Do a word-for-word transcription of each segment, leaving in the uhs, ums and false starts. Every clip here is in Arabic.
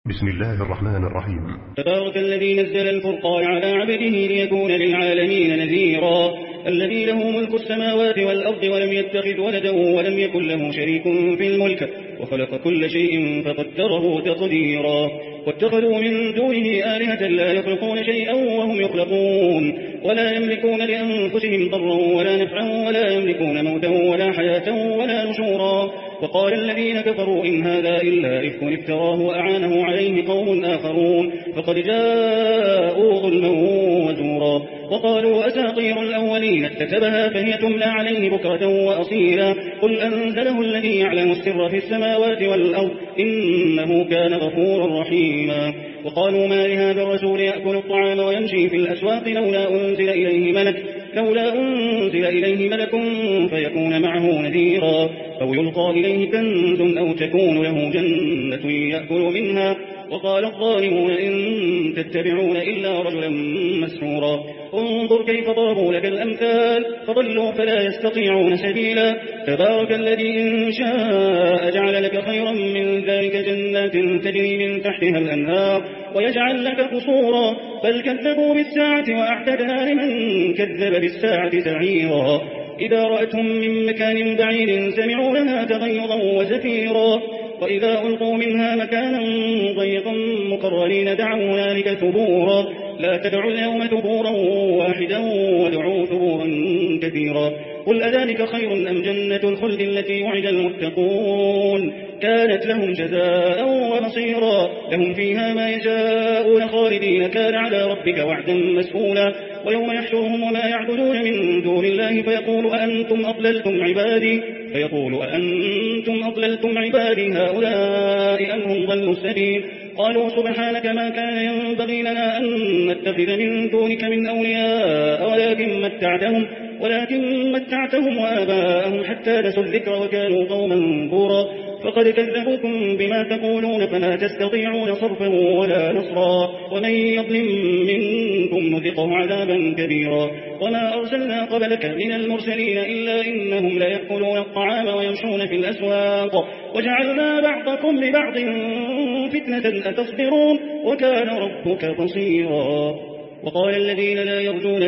بسم الله الرحمن الرحيم. تبارك الذي نزل الفرقان على عبده ليكون للعالمين نذيرا. الذي له ملك السماوات والأرض ولم يتخذ ولدا ولم يكن له شريك في الملك وخلق كل شيء فقدره تقديرا. واتخذوا من دونه آلهة لا يخلقون شيئا وهم يخلقون ولا يملكون لأنفسهم ضرا ولا نفعا ولا يملكون موتا ولا حياة ولا نشورا. وقال الذين كفروا إن هذا إلا إفك افتراه وأعانه عليه قوم آخرون فقد جاءوا ظلما وزورا. وقالوا أساطير الأولين اكتتبها فهي تملى عليه بكرة وأصيلا. قل أنزله الذي يعلم السر في السماوات والأرض إنه كان غفورا رحيما. وقالوا ما لهذا الرسول يأكل الطعام ويمشي في الأسواق لولا أنزل إليه ملك لولا أنزل إليه ملك فيكون معه نذيرا أو يلقى إليه كنز أو تكون له جنة يأكل منها. وقال الظالمون إن تتبعون إلا رجلا مسحورا. انظر كيف ضربوا لك الأمثال فضلوا فلا يستطيعون سبيلا. تبارك الذي إن شاء جعل لك خيرا من ذلك جنات تجري من تحتها الأنهار ويجعل لك قصورا. بل كذبوا بالساعة وأعتدنا لمن كذب بالساعة سعيرا. إذا رأتهم من مكان بعيد سمعوا لها تغيظا وزفيرا. وإذا ألقوا منها مكانا ضيقا مقرنين دعوا هنالك ثبورا. لا تدعوا اليوم ثبورا واحدا وادعوا ثبورا كثيرا. قل أذلك خير أم جنة الخلد التي وعد المتقون كانت لهم جزاء ومصيرا. لهم فيها ما يشاءون خالدين كان على ربك وعدا مسئولا. ويوم يحشرهم وما يعبدون من دون الله فيقول أأنتم أضللتم عبادي فيقول أأنتم أضللتم عبادي هؤلاء أم هم ضلوا السبيل. قالوا سبحانك ما كان ينبغي لنا أن نتخذ من دونك من أولياء ولكن متعتهم ولكن متعتهم وآباءهم حتى نسوا الذكر وكانوا قوما بورا. فقد كذبوكم بما تقولون فلا تستطيعون صرفا ولا نصرا. ومن يظلم منكم نذقه عذابا كبيرا. وما أرسلنا قبلك من المرسلين إلا إنهم ليأكلون الطعام ويمشون في الأسواق وجعلنا بعضكم لبعض فتنة أتصبرون وكان ربك بصيرا. وقال الذين لا يرجون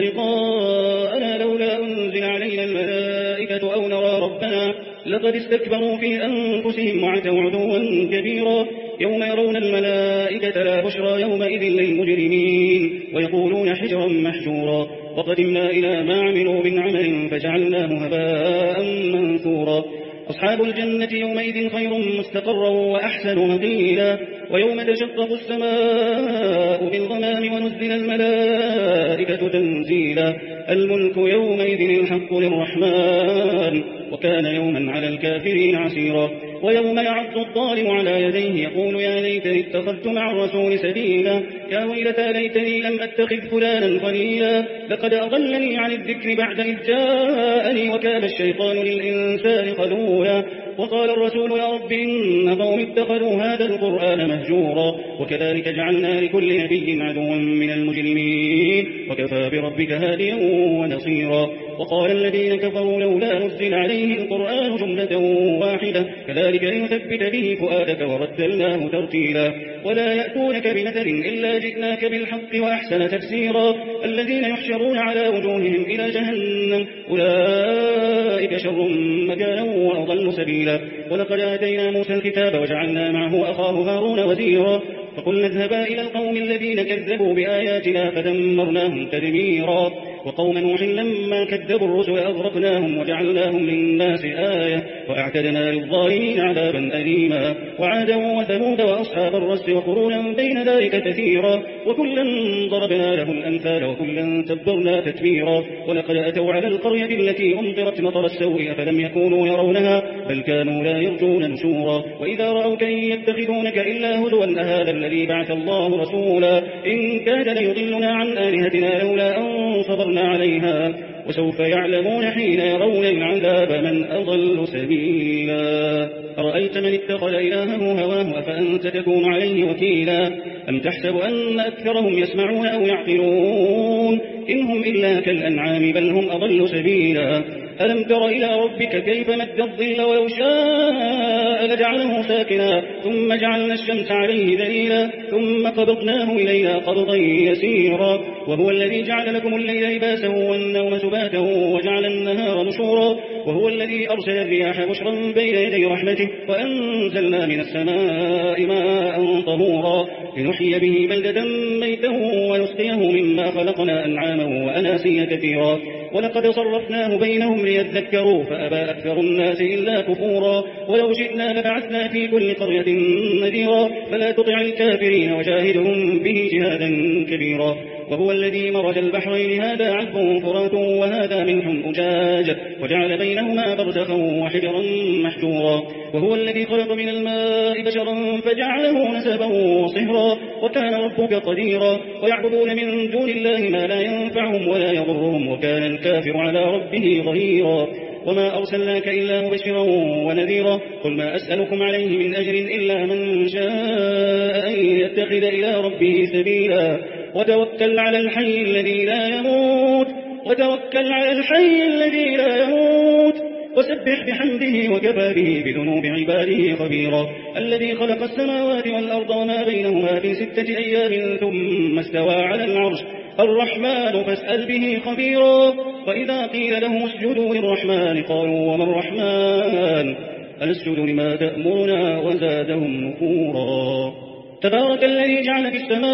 لقاءنا لولا أنزل علينا الملائكة أو نرى ربنا لقد استكبروا في أنفسهم وعتوا عتوا كبيرا. يوم يرون الملائكة لا بشرى يومئذ للمجرمين ويقولون حجرا محجورا. وقدمنا إلى ما عملوا من عمل فجعلناه هباء منثورا. أصحاب الجنة يومئذ خير مستقرا وأحسن مقيلا. ويوم تشقق السماء بالغمام ونزل الملائكة تنزيلا. الملك يومئذ الحق للرحمن وكان يوما على الكافرين عسيرا. ويوم يعض الظالم على يديه يقول يا ليتني اتخذت مع الرسول سبيلا. يا ويلتى ليتني لم أتخذ فلانا خليلا لقد أضلني عن الذكر بعد إذ جاءني وكان الشيطان للإنسان خذولا. وقال الرسول يا رب إن قوم اتخذوا هذا القرآن مهجورا. وكذلك جعلنا لكل نبي عدوا من المجرمين وكفى بربك هاديا ونصيرا. وقال الذين كفروا لولا نزل عليه القرآن جملة واحدة كذلك لنثبت به فؤادك ورتلناه ترتيلا. ولا يأتونك بمثل إلا جئناك بالحق وأحسن تفسيرا. الذين يحشرون على وجوههم إلى جهنم أولئك شر مكانا وأضل سبيلا. ولقد آتينا موسى الكتاب وجعلنا معه أخاه هارون وزيرا. فقلنا اذهبا إلى القوم الذين كذبوا بآياتنا فدمرناهم تدميرا. وقوم نوح لما كذبوا الرسل أغرقناهم وجعلناهم للناس آية وأعتدنا للظالمين عذابا أليما. وعادا وثمود وأصحاب الرس وقرونا بين ذلك كثيرا. وكلا ضربنا له الأمثال وكلا تبرنا تتبيرا. ولقد أتوا على القرية التي أمطرت مطر السوء فلم يكونوا يرونها بل كانوا لا يرجون نشورا. وإذا رأوك إن يتخذونك إلا هزوا أهذا الذي بعث الله رسولا إن كاد ليضلنا عن آلهتنا لولا أن صبرنا عليها. وسوف يعلمون حين يرون العذاب من أضل سبيلا. أرأيت من اتخذ إلهه هواه أفأنت تكون عليه وكيلا. أم تحسب أن أكثرهم يسمعون أو يعقلون إنهم إلا كالأنعام بل هم أضل سبيلا. ألم تر إلى ربك كيف مد الظل ولو شاء لجعله ساكنا ثم جعلنا الشمس عليه دليلا ثم قبضناه إلينا قبضا يسيرا وهو الذي جعل لكم الليل لباسا والنوم سباتا وجعل النهار نشورا وهو الذي أرسل الرياح بشرا بين يدي رحمته وأنزلنا من السماء ماء طهورا لنحيي به بلدة ميتا ونسقيه مما خلقنا أنعاما وأناسيا كثيرا ولقد صرفناه بينهم ليذكروا فأبى أكثر الناس إلا كفورا ولو شئنا لبعثنا في كل قرية نذيرا فلا تطع الكافرين وجاهدهم به جهادا كبيرا وهو الذي مرج البحرين هذا عذب فرات وهذا ملح أجاج وجعل بينهما برزخا وحجرا محجورا وهو الذي خلق من الماء بشرا فجعله نسبا وصهرا وكان ربك قديرا ويعبدون من دون الله ما لا ينفعهم ولا يضرهم وكان الكافر على ربه ظهيرا وما أرسلناك إلا مبشرا ونذيرا قل ما أسألكم عليه من أجر إلا من شاء أن يتخذ إلى ربه سبيلا وتوكل على الحي الذي لا يموت وتوكل على الحي الذي لا يموت وسبح بحمده وكفى به بذنوب عباده خبيرا الذي خلق السماوات والأرض وما بينهما في ستة أيام ثم استوى على العرش الرحمن فاسأل به خبيرا وإذا قيل له اسجدوا للرحمن قالوا وما الرحمن أنسجد لما تأمرنا وزادهم نفورا تبارك الذي جعل في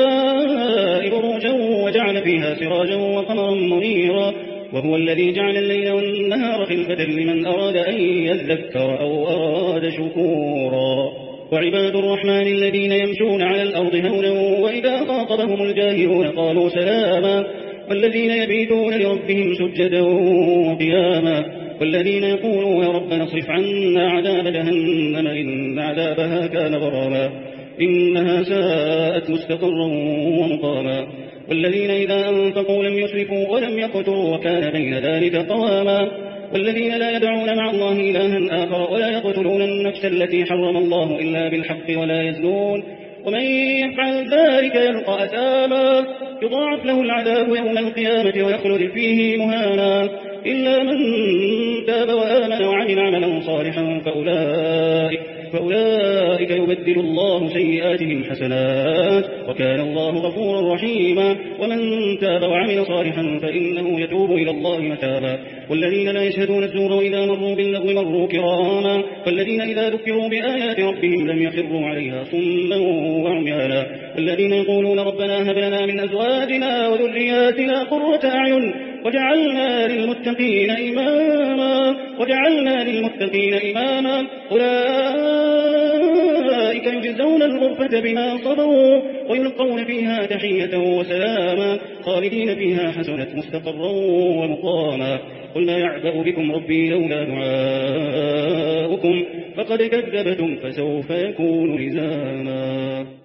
السماء بروجا وجعل فيها سراجا وقمرا منيرا وهو الذي جعل الليل والنهار خلفة لمن أراد أن يذكر أو أراد شكورا وعباد الرحمن الذين يمشون على الأرض هونا وإذا خاطبهم الجاهلون قالوا سلاما والذين يبيتون لربهم سجدا وقياما والذين يقولون يا ربنا اصرف عنا عذاب جهنم إن عذابها كان غراما إنها ساءت مستقرا ومقاما والذين إذا أنفقوا لم يسرفوا ولم يقتروا وكان بين ذلك قواما والذين لا يدعون مع الله إلها آخر ولا يقتلون النفس التي حرم الله إلا بالحق ولا يزنون ومن يفعل ذلك يلقى أثاما يضاعف له العذاب يوم القيامة ويخلد فيه مهانا إلا من تاب وآمن وعمل عملا صالحا فأولئك, فأولئك يبدل الله سيئاتهم حسنات وكان الله غفورا رحيما ومن تاب وعمل صالحا فإنه يتوب إلى الله متابا والذين لا يشهدون الزور وإذا مروا باللغو مروا كراما والذين إذا ذكروا بآيات ربهم لم يخروا عليها صما وعميانا والذين يقولون ربنا هب لنا من أزواجنا وذرياتنا قرة أعين وجعلنا للمتقين إماما وجعلنا للمتقين إماما أولئك يجزون الغرفة بما صبروا ويلقون فيها تحية وسلاما خالدين فيها حسنت مستقرا ومقاما قل ما يعبأ بكم ربي لولا دعاؤكم فقد كذبتم فسوف يكون لزاما.